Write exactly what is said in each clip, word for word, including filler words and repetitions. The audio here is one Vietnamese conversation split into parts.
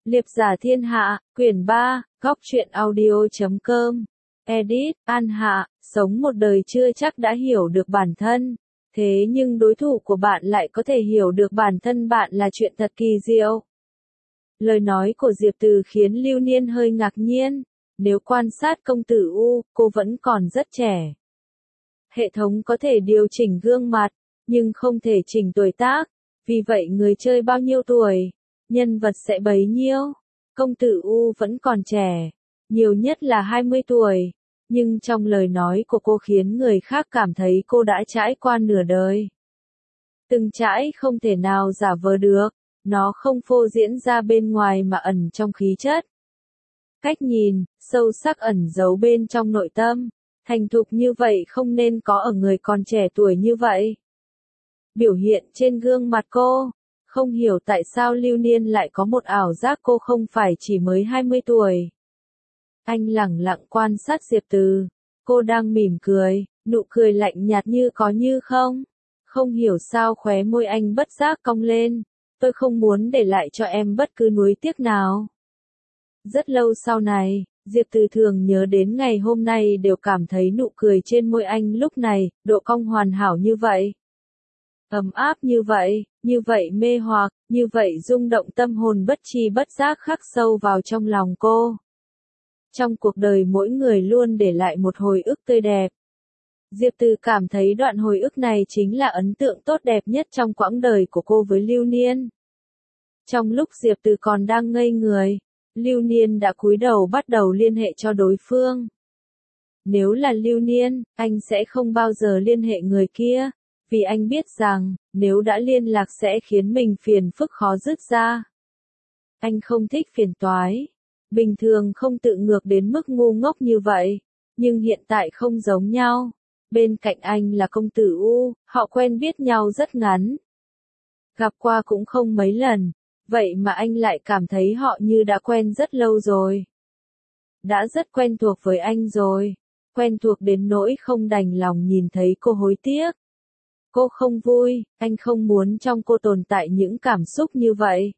Liệp giả thiên hạ, quyển ba, góc truyện audio.com. Edit, An Hạ, sống một đời chưa chắc đã hiểu được bản thân. Thế nhưng đối thủ của bạn lại có thể hiểu được bản thân bạn là chuyện thật kỳ diệu. Lời nói của Diệp Từ khiến Lưu Niên hơi ngạc nhiên. Nếu quan sát công tử U, cô vẫn còn rất trẻ. Hệ thống có thể điều chỉnh gương mặt, nhưng không thể chỉnh tuổi tác. Vì vậy người chơi bao nhiêu tuổi, nhân vật sẽ bấy nhiêu. Công tử U vẫn còn trẻ, nhiều nhất là hai mươi tuổi. Nhưng trong lời nói của cô khiến người khác cảm thấy cô đã trải qua nửa đời. Từng trải không thể nào giả vờ được, nó không phô diễn ra bên ngoài mà ẩn trong khí chất. Cách nhìn, sâu sắc ẩn giấu bên trong nội tâm, thành thục như vậy không nên có ở người còn trẻ tuổi như vậy. Biểu hiện trên gương mặt cô, không hiểu tại sao Lưu Niên lại có một ảo giác cô không phải chỉ mới hai mươi tuổi. Anh lẳng lặng quan sát Diệp Từ, cô đang mỉm cười, nụ cười lạnh nhạt như có như không. Không hiểu sao khóe môi anh bất giác cong lên, tôi không muốn để lại cho em bất cứ nuối tiếc nào. Rất lâu sau này, Diệp Từ thường nhớ đến ngày hôm nay đều cảm thấy nụ cười trên môi anh lúc này, độ cong hoàn hảo như vậy. Ấm áp như vậy, như vậy mê hoặc, như vậy rung động tâm hồn bất tri bất giác khắc sâu vào trong lòng cô. Trong cuộc đời mỗi người luôn để lại một hồi ức tươi đẹp. Diệp Từ cảm thấy đoạn hồi ức này chính là ấn tượng tốt đẹp nhất trong quãng đời của cô với Lưu Niên. Trong lúc Diệp Từ còn đang ngây người, Lưu Niên đã cúi đầu bắt đầu liên hệ cho đối phương. Nếu là Lưu Niên, anh sẽ không bao giờ liên hệ người kia, vì anh biết rằng, nếu đã liên lạc sẽ khiến mình phiền phức khó dứt ra. Anh không thích phiền toái. Bình thường không tự ngược đến mức ngu ngốc như vậy, nhưng hiện tại không giống nhau. Bên cạnh anh là công tử U, họ quen biết nhau rất ngắn. Gặp qua cũng không mấy lần, vậy mà anh lại cảm thấy họ như đã quen rất lâu rồi. Đã rất quen thuộc với anh rồi, quen thuộc đến nỗi không đành lòng nhìn thấy cô hối tiếc. Cô không vui, anh không muốn trong cô tồn tại những cảm xúc như vậy.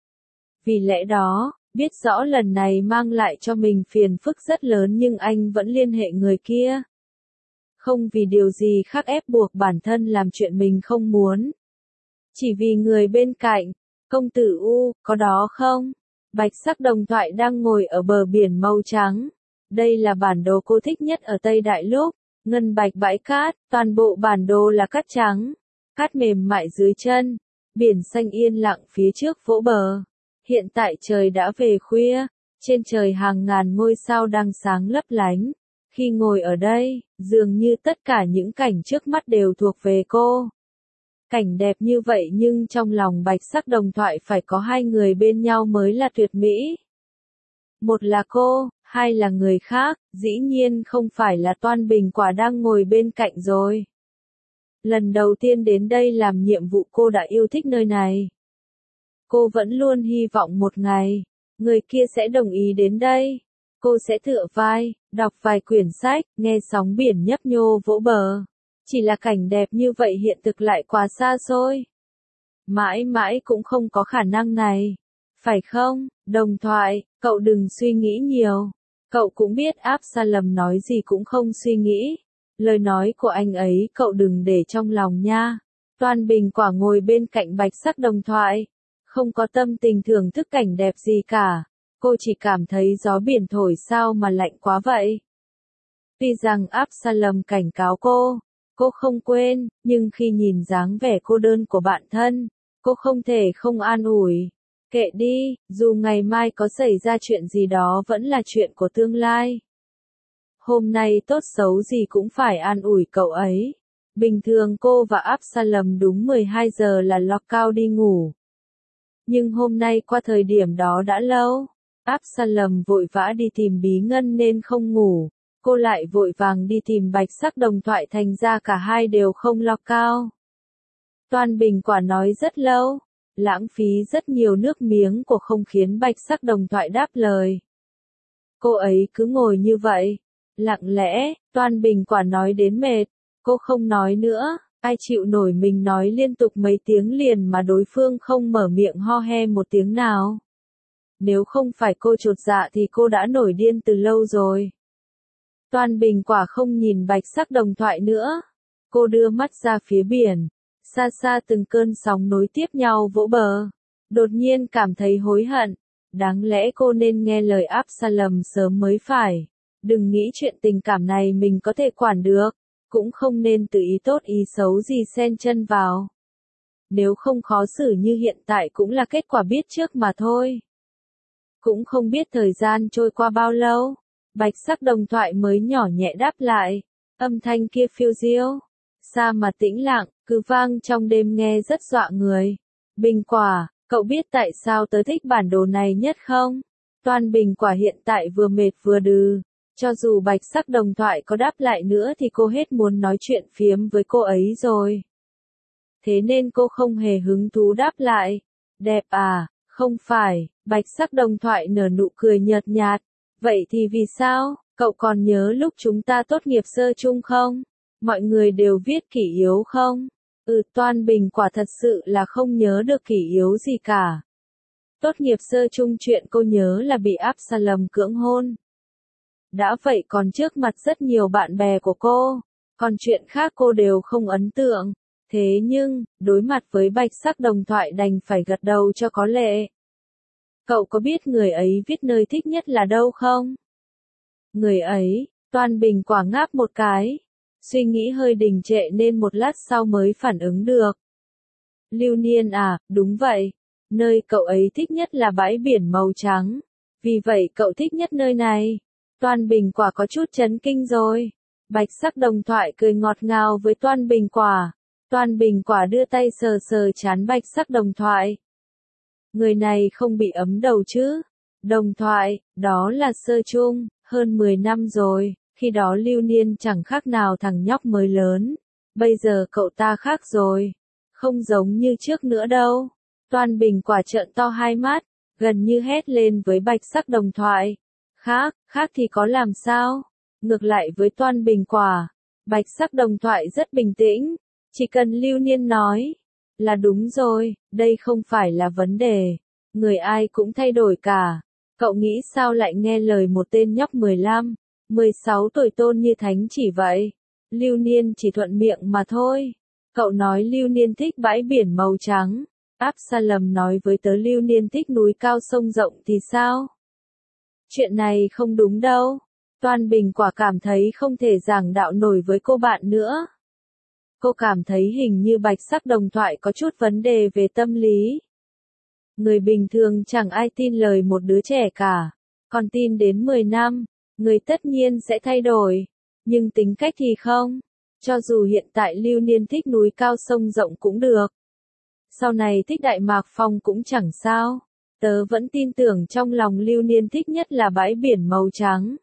Vì lẽ đó, biết rõ lần này mang lại cho mình phiền phức rất lớn nhưng anh vẫn liên hệ người kia. Không vì điều gì khác ép buộc bản thân làm chuyện mình không muốn. Chỉ vì người bên cạnh, công tử U, có đó không? Bạch sắc đồng thoại đang ngồi ở bờ biển màu trắng. Đây là bản đồ cô thích nhất ở Tây Đại Lục. Ngân bạch bãi cát, toàn bộ bản đồ là cát trắng. Cát mềm mại dưới chân. Biển xanh yên lặng phía trước vỗ bờ. Hiện tại trời đã về khuya, trên trời hàng ngàn ngôi sao đang sáng lấp lánh. Khi ngồi ở đây, dường như tất cả những cảnh trước mắt đều thuộc về cô. Cảnh đẹp như vậy nhưng trong lòng bạch sắc đồng thoại phải có hai người bên nhau mới là tuyệt mỹ. Một là cô, hai là người khác, dĩ nhiên không phải là Toan Bình Quả đang ngồi bên cạnh rồi. Lần đầu tiên đến đây làm nhiệm vụ cô đã yêu thích nơi này. Cô vẫn luôn hy vọng một ngày, người kia sẽ đồng ý đến đây. Cô sẽ tựa vai, đọc vài quyển sách, nghe sóng biển nhấp nhô vỗ bờ. Chỉ là cảnh đẹp như vậy hiện thực lại quá xa xôi. Mãi mãi cũng không có khả năng này. Phải không, đồng thoại, cậu đừng suy nghĩ nhiều. Cậu cũng biết Absalom nói gì cũng không suy nghĩ. Lời nói của anh ấy cậu đừng để trong lòng nha. Toan Bình Quả ngồi bên cạnh bạch sắc đồng thoại. Không có tâm tình thưởng thức cảnh đẹp gì cả. Cô chỉ cảm thấy gió biển thổi sao mà lạnh quá vậy. Tuy rằng Absalom cảnh cáo cô, cô không quên, nhưng khi nhìn dáng vẻ cô đơn của bạn thân, cô không thể không an ủi. Kệ đi, dù ngày mai có xảy ra chuyện gì đó vẫn là chuyện của tương lai. Hôm nay tốt xấu gì cũng phải an ủi cậu ấy. Bình thường cô và Absalom đúng mười hai giờ là lock out đi ngủ. Nhưng hôm nay qua thời điểm đó đã lâu. Absalom vội vã đi tìm Bí Ngân nên không ngủ. Cô lại vội vàng đi tìm bạch sắc đồng thoại thành ra cả hai đều không lock out. Toan Bình Quả nói rất lâu. Lãng phí rất nhiều nước miếng của không khiến bạch sắc đồng thoại đáp lời. Cô ấy cứ ngồi như vậy. Lặng lẽ, Toan Bình Quả nói đến mệt. Cô không nói nữa. Ai chịu nổi mình nói liên tục mấy tiếng liền mà đối phương không mở miệng ho he một tiếng nào. Nếu không phải cô chột dạ thì cô đã nổi điên từ lâu rồi. Toan Bình quả không nhìn bạch sắc đồng thoại nữa. Cô đưa mắt ra phía biển. Xa xa từng cơn sóng nối tiếp nhau vỗ bờ. Đột nhiên cảm thấy hối hận. Đáng lẽ cô nên nghe lời Absalom sớm mới phải. Đừng nghĩ chuyện tình cảm này mình có thể quản được. Cũng không nên tự ý tốt ý xấu gì xen chân vào. Nếu không khó xử như hiện tại cũng là kết quả biết trước mà thôi. Cũng không biết thời gian trôi qua bao lâu. Bạch sắc đồng thoại mới nhỏ nhẹ đáp lại. Âm thanh kia phiêu diêu. Xa mà tĩnh lặng, cứ vang trong đêm nghe rất dọa người. Bình quả, cậu biết tại sao tớ thích bản đồ này nhất không? Toan Bình quả hiện tại vừa mệt vừa đừ. Cho dù bạch sắc đồng thoại có đáp lại nữa thì cô hết muốn nói chuyện phiếm với cô ấy rồi. Thế nên cô không hề hứng thú đáp lại. Đẹp à, không phải, bạch sắc đồng thoại nở nụ cười nhợt nhạt. Vậy thì vì sao, cậu còn nhớ lúc chúng ta tốt nghiệp sơ chung không? Mọi người đều viết kỷ yếu không? Ừ, Toan Bình quả thật sự là không nhớ được kỷ yếu gì cả. Tốt nghiệp sơ chung chuyện cô nhớ là bị Absalom cưỡng hôn. Đã vậy còn trước mặt rất nhiều bạn bè của cô, còn chuyện khác cô đều không ấn tượng. Thế nhưng, đối mặt với bạch sắc đồng thoại đành phải gật đầu cho có lệ. Cậu có biết người ấy viết nơi thích nhất là đâu không? Người ấy, Toan Bình quả ngáp một cái. Suy nghĩ hơi đình trệ nên một lát sau mới phản ứng được. Lưu Niên à, đúng vậy. Nơi cậu ấy thích nhất là bãi biển màu trắng. Vì vậy cậu thích nhất nơi này. Toan Bình quả có chút chấn kinh rồi. Bạch sắc đồng thoại cười ngọt ngào với Toan Bình quả. Toan Bình quả đưa tay sờ sờ trán bạch sắc đồng thoại. Người này không bị ấm đầu chứ? Đồng thoại, đó là sơ chung, hơn mười năm rồi, khi đó Lưu Niên chẳng khác nào thằng nhóc mới lớn. Bây giờ cậu ta khác rồi, không giống như trước nữa đâu. Toan Bình quả trợn to hai mắt, gần như hét lên với bạch sắc đồng thoại. Khác, khác thì có làm sao? Ngược lại với Toan Bình quả, bạch sắc đồng thoại rất bình tĩnh. Chỉ cần Lưu Niên nói là đúng rồi, đây không phải là vấn đề. Người ai cũng thay đổi cả. Cậu nghĩ sao lại nghe lời một tên nhóc mười lăm, mười sáu tuổi tôn như thánh chỉ vậy? Lưu Niên chỉ thuận miệng mà thôi. Cậu nói Lưu Niên thích bãi biển màu trắng. Absalom nói với tớ Lưu Niên thích núi cao sông rộng thì sao? Chuyện này không đúng đâu. Toan Bình quả cảm thấy không thể giảng đạo nổi với cô bạn nữa. Cô cảm thấy hình như bạch sắc đồng thoại có chút vấn đề về tâm lý. Người bình thường chẳng ai tin lời một đứa trẻ cả. Còn tin đến mười năm, người tất nhiên sẽ thay đổi. Nhưng tính cách thì không. Cho dù hiện tại Lưu Niên thích núi cao sông rộng cũng được. Sau này thích Đại Mạc Phong cũng chẳng sao. Tớ vẫn tin tưởng trong lòng Lưu Niên thích nhất là bãi biển màu trắng.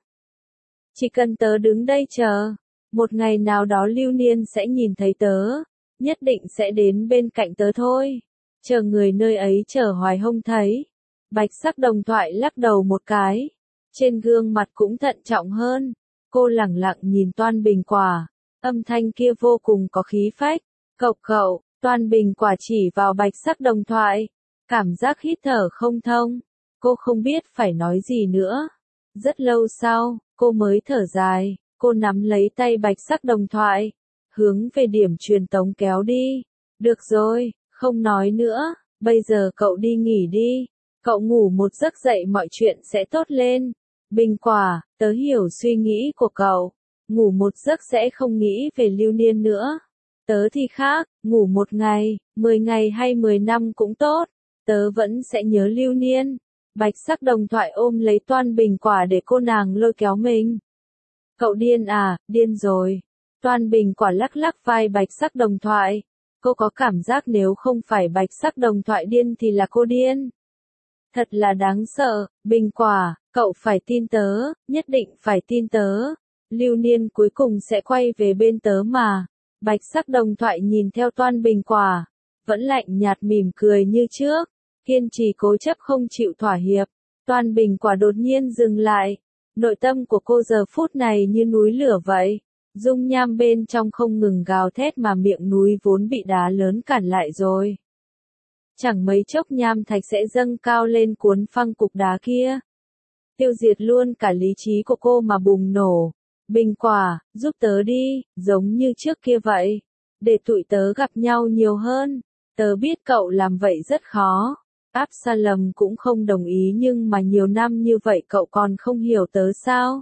Chỉ cần tớ đứng đây chờ. Một ngày nào đó Lưu Niên sẽ nhìn thấy tớ. Nhất định sẽ đến bên cạnh tớ thôi. Chờ người nơi ấy chờ hoài không thấy. Bạch sắc đồng thoại lắc đầu một cái. Trên gương mặt cũng thận trọng hơn. Cô lẳng lặng nhìn Toan Bình quả. Âm thanh kia vô cùng có khí phách. Cậu cậu, Toan Bình quả chỉ vào bạch sắc đồng thoại. Cảm giác hít thở không thông. Cô không biết phải nói gì nữa. Rất lâu sau, cô mới thở dài. Cô nắm lấy tay bạch sắc đồng thoại. Hướng về điểm truyền tống kéo đi. Được rồi, không nói nữa. Bây giờ cậu đi nghỉ đi. Cậu ngủ một giấc dậy mọi chuyện sẽ tốt lên. Bình quả, tớ hiểu suy nghĩ của cậu. Ngủ một giấc sẽ không nghĩ về Lưu Niên nữa. Tớ thì khác, ngủ một ngày, mười ngày hay mười năm cũng tốt. Tớ vẫn sẽ nhớ Lưu Niên. Bạch sắc đồng thoại ôm lấy Toan Bình quả để cô nàng lôi kéo mình. Cậu điên à, điên rồi. Toan Bình quả lắc lắc vai bạch sắc đồng thoại. Cô có cảm giác nếu không phải bạch sắc đồng thoại điên thì là cô điên. Thật là đáng sợ, Bình quả, cậu phải tin tớ, nhất định phải tin tớ. Lưu Niên cuối cùng sẽ quay về bên tớ mà. Bạch sắc đồng thoại nhìn theo Toan Bình quả. Vẫn lạnh nhạt mỉm cười như trước. Kiên trì cố chấp không chịu thỏa hiệp. Toan Bình quả đột nhiên dừng lại. Nội tâm của cô giờ phút này như núi lửa vậy. Dung nham bên trong không ngừng gào thét mà miệng núi vốn bị đá lớn cản lại rồi. chẳng mấy chốc nham thạch sẽ dâng cao lên cuốn phăng cục đá kia. Tiêu diệt luôn cả lý trí của cô mà bùng nổ. Bình quả, giúp tớ đi, giống như trước kia vậy. Để tụi tớ gặp nhau nhiều hơn. Tớ biết cậu làm vậy rất khó. Absalom cũng không đồng ý nhưng mà nhiều năm như vậy cậu còn không hiểu tớ sao?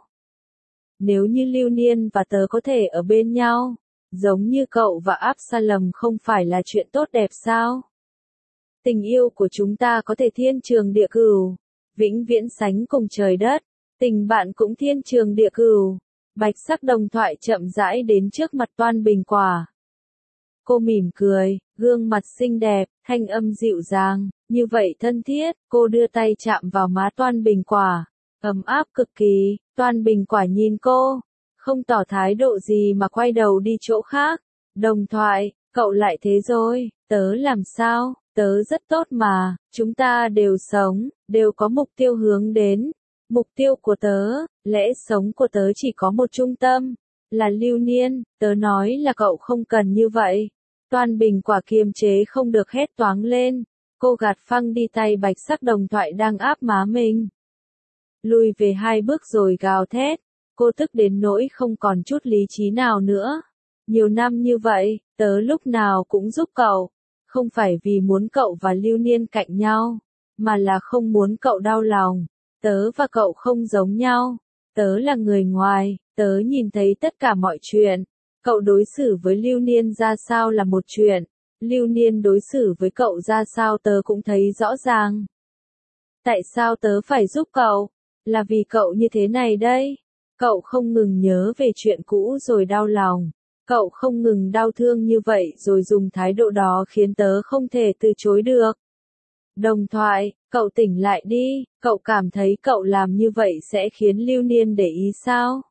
Nếu như Lưu Niên và tớ có thể ở bên nhau, giống như cậu và Absalom không phải là chuyện tốt đẹp sao? Tình yêu của chúng ta có thể thiên trường địa cửu, vĩnh viễn sánh cùng trời đất, tình bạn cũng thiên trường địa cửu. Bạch sắc đồng thoại chậm rãi đến trước mặt Toan Bình Quả. Cô mỉm cười, gương mặt xinh đẹp, thanh âm dịu dàng, như vậy thân thiết, cô đưa tay chạm vào má Toan Bình Quả, ấm áp cực kỳ. Toan Bình Quả nhìn cô, không tỏ thái độ gì mà quay đầu đi chỗ khác. Đồng thoại, cậu lại thế rồi, tớ làm sao, tớ rất tốt mà, chúng ta đều sống, đều có mục tiêu hướng đến. Mục tiêu của tớ, lẽ sống của tớ chỉ có một trung tâm, là Lưu Niên, tớ nói là cậu không cần như vậy. Toan Bình Quả kiềm chế không được hét toáng lên, cô gạt phăng đi tay bạch sắc đồng thoại đang áp má mình. Lùi về hai bước rồi gào thét, cô tức đến nỗi không còn chút lý trí nào nữa. Nhiều năm như vậy, tớ lúc nào cũng giúp cậu, không phải vì muốn cậu và Lưu Niên cạnh nhau, mà là không muốn cậu đau lòng. Tớ và cậu không giống nhau, tớ là người ngoài, tớ nhìn thấy tất cả mọi chuyện. Cậu đối xử với Lưu Niên ra sao là một chuyện, Lưu Niên đối xử với cậu ra sao tớ cũng thấy rõ ràng. Tại sao tớ phải giúp cậu? Là vì cậu như thế này đây. Cậu không ngừng nhớ về chuyện cũ rồi đau lòng. Cậu không ngừng đau thương như vậy rồi dùng thái độ đó khiến tớ không thể từ chối được. Đồng thoại, cậu tỉnh lại đi, cậu cảm thấy cậu làm như vậy sẽ khiến Lưu Niên để ý sao?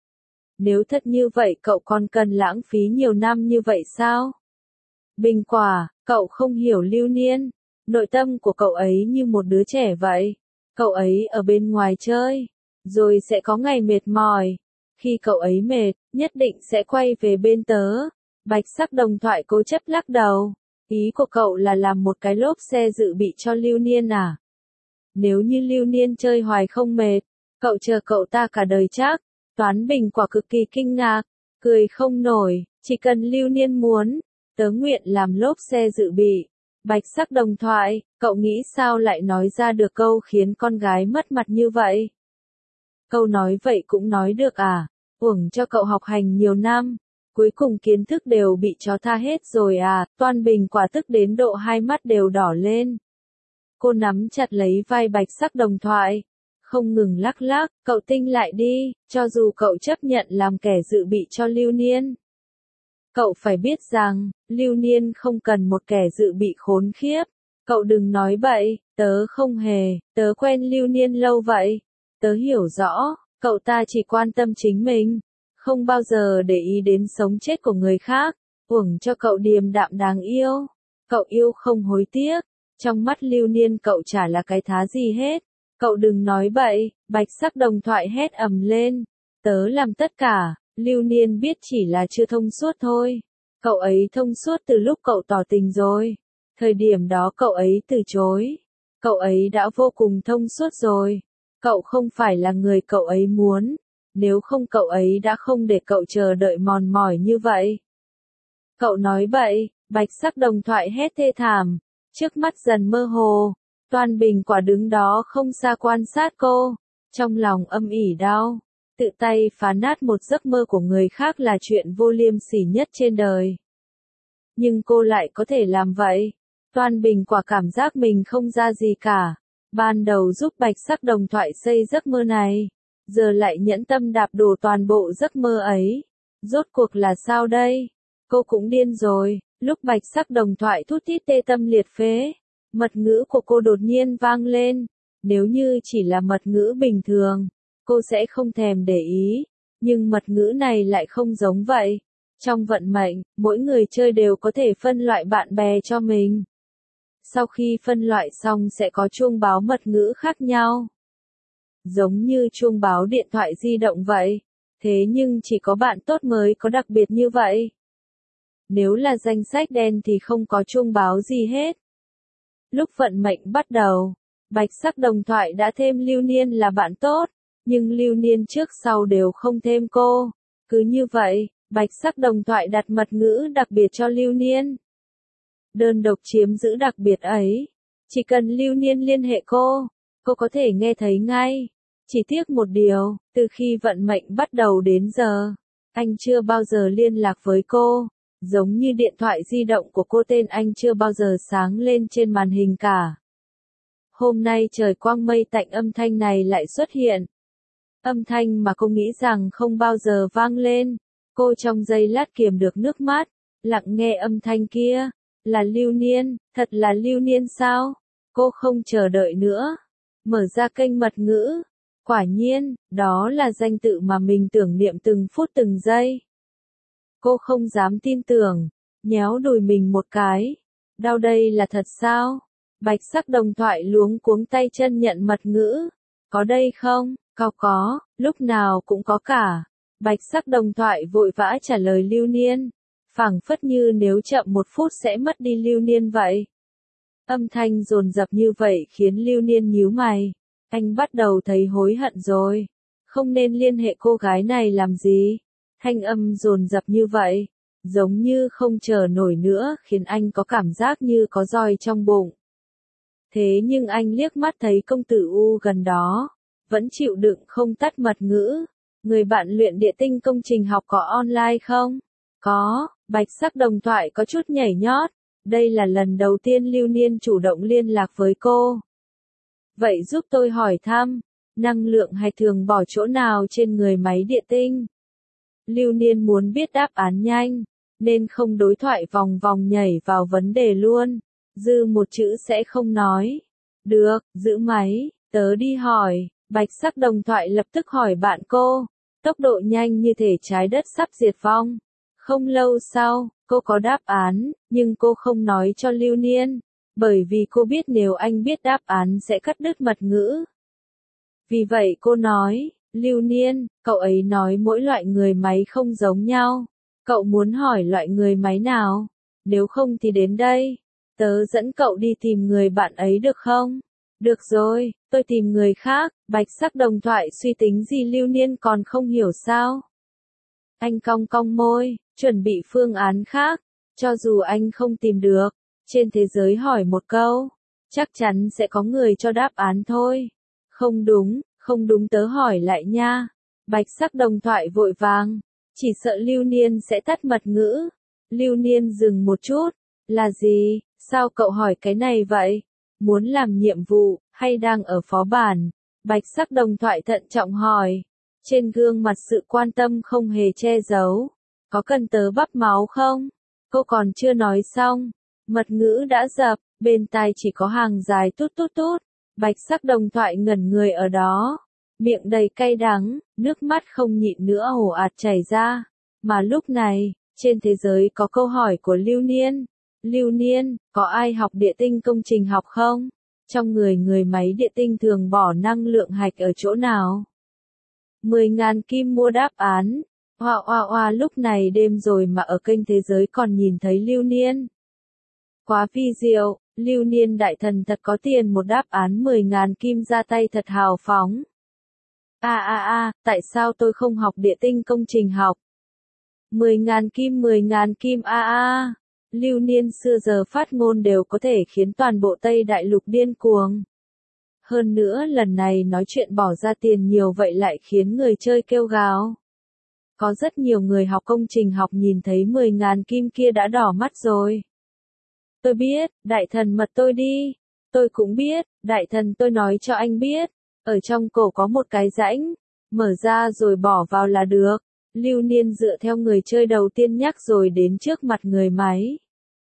Nếu thật như vậy cậu còn cần lãng phí nhiều năm như vậy sao? Bình Quả, cậu không hiểu Lưu Niên, nội tâm của cậu ấy như một đứa trẻ vậy. Cậu ấy ở bên ngoài chơi, rồi sẽ có ngày mệt mỏi. Khi cậu ấy mệt, nhất định sẽ quay về bên tớ. Bạch sắc đồng thoại cố chấp lắc đầu. Ý của cậu là làm một cái lốp xe dự bị cho Lưu Niên à? Nếu như Lưu Niên chơi hoài không mệt, cậu chờ cậu ta cả đời chắc. Toán Bình Quả cực kỳ kinh ngạc, cười không nổi, chỉ cần Lưu Niên muốn, tớ nguyện làm lốp xe dự bị. Bạch sắc đồng thoại, cậu nghĩ sao lại nói ra được câu khiến con gái mất mặt như vậy? Câu nói vậy cũng nói được à? Uổng cho cậu học hành nhiều năm, cuối cùng kiến thức đều bị chó tha hết rồi à? Toan Bình Quả tức đến độ hai mắt đều đỏ lên. Cô nắm chặt lấy vai bạch sắc đồng thoại, không ngừng lắc lắc, cậu tinh lại đi, cho dù cậu chấp nhận làm kẻ dự bị cho Lưu Niên. Cậu phải biết rằng, Lưu Niên không cần một kẻ dự bị khốn khiếp. Cậu đừng nói bậy, tớ không hề, tớ quen Lưu Niên lâu vậy. Tớ hiểu rõ, cậu ta chỉ quan tâm chính mình, không bao giờ để ý đến sống chết của người khác. Uổng cho cậu điềm đạm đáng yêu. Cậu yêu không hối tiếc. Trong mắt Lưu Niên cậu chả là cái thá gì hết. Cậu đừng nói bậy, bạch sắc đồng thoại hét ầm lên. Tớ làm tất cả, Lưu Niên biết chỉ là chưa thông suốt thôi. Cậu ấy thông suốt từ lúc cậu tỏ tình rồi. Thời điểm đó cậu ấy từ chối. Cậu ấy đã vô cùng thông suốt rồi. Cậu không phải là người cậu ấy muốn. Nếu không cậu ấy đã không để cậu chờ đợi mòn mỏi như vậy. Cậu nói bậy, bạch sắc đồng thoại hét thê thảm. Trước mắt dần mơ hồ. Toan Bình Quả đứng đó không xa quan sát cô. Trong lòng âm ỉ đau. Tự tay phá nát một giấc mơ của người khác là chuyện vô liêm sỉ nhất trên đời. Nhưng cô lại có thể làm vậy. Toan Bình Quả cảm giác mình không ra gì cả. Ban đầu giúp bạch sắc đồng thoại xây giấc mơ này. Giờ lại nhẫn tâm đạp đổ toàn bộ giấc mơ ấy. Rốt cuộc là sao đây? Cô cũng điên rồi. Lúc bạch sắc đồng thoại thút thít tê tâm liệt phế. Mật ngữ của cô đột nhiên vang lên. Nếu như chỉ là mật ngữ bình thường, cô sẽ không thèm để ý. Nhưng mật ngữ này lại không giống vậy. Trong vận mệnh, mỗi người chơi đều có thể phân loại bạn bè cho mình. Sau khi phân loại xong sẽ có chuông báo mật ngữ khác nhau. Giống như chuông báo điện thoại di động vậy. Thế nhưng chỉ có bạn tốt mới có đặc biệt như vậy. Nếu là danh sách đen thì không có chuông báo gì hết. Lúc vận mệnh bắt đầu, bạch sắc đồng thoại đã thêm Lưu Niên là bạn tốt, nhưng Lưu Niên trước sau đều không thêm cô. Cứ như vậy, bạch sắc đồng thoại đặt mật ngữ đặc biệt cho Lưu Niên. Đơn độc chiếm giữ đặc biệt ấy, chỉ cần Lưu Niên liên hệ cô, cô có thể nghe thấy ngay. Chỉ tiếc một điều, từ khi vận mệnh bắt đầu đến giờ, anh chưa bao giờ liên lạc với cô, giống như điện thoại di động của cô tên anh chưa bao giờ sáng lên trên màn hình cả. Hôm nay trời quang mây tạnh âm thanh này lại xuất hiện. Âm thanh mà cô nghĩ rằng không bao giờ vang lên. Cô trong giây lát kiềm được nước mắt, lặng nghe âm thanh kia. Là Lưu Niên, thật là Lưu Niên sao? Cô không chờ đợi nữa. Mở ra kênh mật ngữ. Quả nhiên, đó là danh tự mà mình tưởng niệm từng phút từng giây. Cô không dám tin tưởng, nhéo đùi mình một cái. Đau đây là thật sao? Bạch sắc đồng thoại luống cuống tay chân nhận mật ngữ. Có đây không? Có có, lúc nào cũng có cả. Bạch sắc đồng thoại vội vã trả lời Lưu Niên. Phảng phất như nếu chậm một phút sẽ mất đi Lưu Niên vậy. Âm thanh dồn dập như vậy khiến Lưu Niên nhíu mày. Anh bắt đầu thấy hối hận rồi. Không nên liên hệ cô gái này làm gì. Thanh âm dồn dập như vậy, giống như không chờ nổi nữa, khiến anh có cảm giác như có roi trong bụng. Thế nhưng anh liếc mắt thấy công tử U gần đó, vẫn chịu đựng không tắt mật ngữ. Người bạn luyện địa tinh công trình học có online không? Có, bạch sắc đồng thoại có chút nhảy nhót. Đây là lần đầu tiên Lưu Niên chủ động liên lạc với cô. Vậy giúp tôi hỏi thăm, năng lượng hay thường bỏ chỗ nào trên người máy địa tinh? Lưu Niên muốn biết đáp án nhanh, nên không đối thoại vòng vòng nhảy vào vấn đề luôn. Dư một chữ sẽ không nói. Được, giữ máy, tớ đi hỏi. Bạch sắc đồng thoại lập tức hỏi bạn cô. Tốc độ nhanh như thể trái đất sắp diệt vong. Không lâu sau, cô có đáp án, nhưng cô không nói cho Lưu Niên. Bởi vì cô biết nếu anh biết đáp án sẽ cắt đứt mật ngữ. Vì vậy cô nói, Lưu Niên, cậu ấy nói mỗi loại người máy không giống nhau. Cậu muốn hỏi loại người máy nào? Nếu không thì đến đây. Tớ dẫn cậu đi tìm người bạn ấy được không? Được rồi, tôi tìm người khác. Bạch sắc đồng thoại suy tính gì Lưu Niên còn không hiểu sao? Anh cong cong môi, chuẩn bị phương án khác. Cho dù anh không tìm được, trên thế giới hỏi một câu, chắc chắn sẽ có người cho đáp án thôi. Không đúng, không đúng tớ hỏi lại nha. Bạch sắc đồng thoại vội vàng, chỉ sợ Lưu Niên sẽ tắt mật ngữ. Lưu Niên dừng một chút, là gì, sao cậu hỏi cái này vậy? Muốn làm nhiệm vụ, hay đang ở phó bản? Bạch sắc đồng thoại thận trọng hỏi. Trên gương mặt sự quan tâm không hề che giấu. Có cần tớ bắp máu không? Cô còn chưa nói xong. Mật ngữ đã dập, bên tai chỉ có hàng dài tút tút tút. Bạch sắc đồng thoại ngẩn người ở đó. Miệng đầy cay đắng, nước mắt không nhịn nữa ồ ạt chảy ra. Mà lúc này, trên thế giới có câu hỏi của Lưu Niên. Lưu Niên, có ai học địa tinh công trình học không? Trong người người máy địa tinh thường bỏ năng lượng hạch ở chỗ nào? Mười ngàn kim mua đáp án. Hoa hoa hoa lúc này đêm rồi mà ở kênh thế giới còn nhìn thấy Lưu Niên. Quá vi diệu, Lưu Niên đại thần thật có tiền, một đáp án mười ngàn kim ra tay thật hào phóng. A a a, tại sao tôi không học địa tinh công trình học? Mười ngàn kim mười ngàn kim a a. Lưu Niên xưa giờ phát ngôn đều có thể khiến toàn bộ Tây Đại Lục điên cuồng. Hơn nữa lần này nói chuyện bỏ ra tiền nhiều vậy lại khiến người chơi kêu gào. Có rất nhiều người học công trình học nhìn thấy mười ngàn kim kia đã đỏ mắt rồi. Tôi biết, đại thần mật tôi đi. Tôi cũng biết, đại thần tôi nói cho anh biết. Ở trong cổ có một cái rãnh. Mở ra rồi bỏ vào là được. Lưu Niên dựa theo người chơi đầu tiên nhắc rồi đến trước mặt người máy.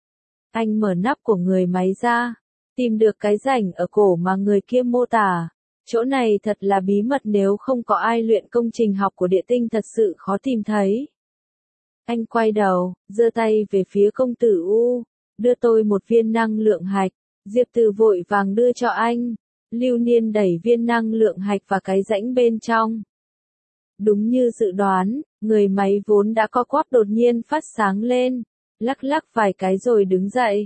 Anh mở nắp của người máy ra. Tìm được cái rãnh ở cổ mà người kia mô tả. Chỗ này thật là bí mật, nếu không có ai luyện công trình học của địa tinh thật sự khó tìm thấy. Anh quay đầu, giơ tay về phía công tử U. Đưa tôi một viên năng lượng hạch. Diệp Từ vội vàng đưa cho anh. Lưu Niên đẩy viên năng lượng hạch vào cái rãnh bên trong. Đúng như dự đoán, người máy vốn đã co quắp đột nhiên phát sáng lên. Lắc lắc vài cái rồi đứng dậy.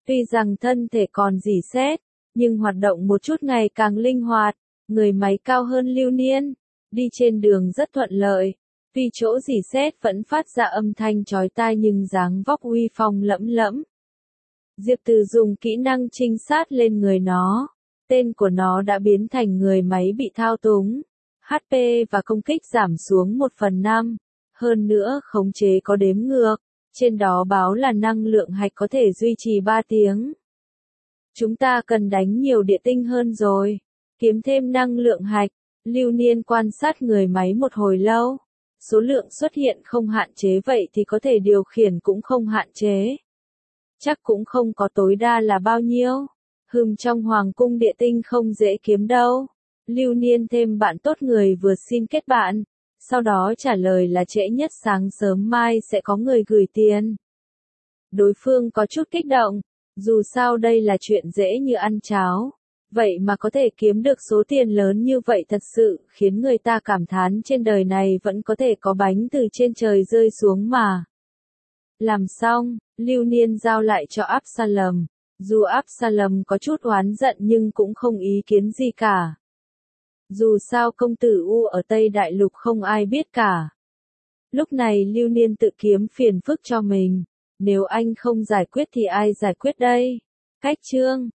Tuy rằng thân thể còn rỉ sét, nhưng hoạt động một chút ngày càng linh hoạt, người máy cao hơn Lưu Niên, đi trên đường rất thuận lợi. Tuy chỗ rỉ sét vẫn phát ra âm thanh chói tai nhưng dáng vóc uy phong lẫm lẫm. Diệp Từ dùng kỹ năng trinh sát lên người nó. Tên của nó đã biến thành người máy bị thao túng. hát pê và công kích giảm xuống một phần năm. Hơn nữa khống chế có đếm ngược. Trên đó báo là năng lượng hạch có thể duy trì ba tiếng. Chúng ta cần đánh nhiều địa tinh hơn rồi. Kiếm thêm năng lượng hạch. Lưu Niên quan sát người máy một hồi lâu. Số lượng xuất hiện không hạn chế vậy thì có thể điều khiển cũng không hạn chế. Chắc cũng không có tối đa là bao nhiêu. Hừm, trong hoàng cung địa tinh không dễ kiếm đâu. Lưu Niên thêm bạn tốt người vừa xin kết bạn. Sau đó trả lời là trễ nhất sáng sớm mai sẽ có người gửi tiền. Đối phương có chút kích động. Dù sao đây là chuyện dễ như ăn cháo. Vậy mà có thể kiếm được số tiền lớn như vậy thật sự khiến người ta cảm thán trên đời này vẫn có thể có bánh từ trên trời rơi xuống mà. Làm xong, Lưu Niên giao lại cho Absalom. Dù Absalom có chút oán giận nhưng cũng không ý kiến gì cả. Dù sao công tử U ở Tây Đại Lục không ai biết cả. Lúc này Lưu Niên tự kiếm phiền phức cho mình. Nếu anh không giải quyết thì ai giải quyết đây? Cách chương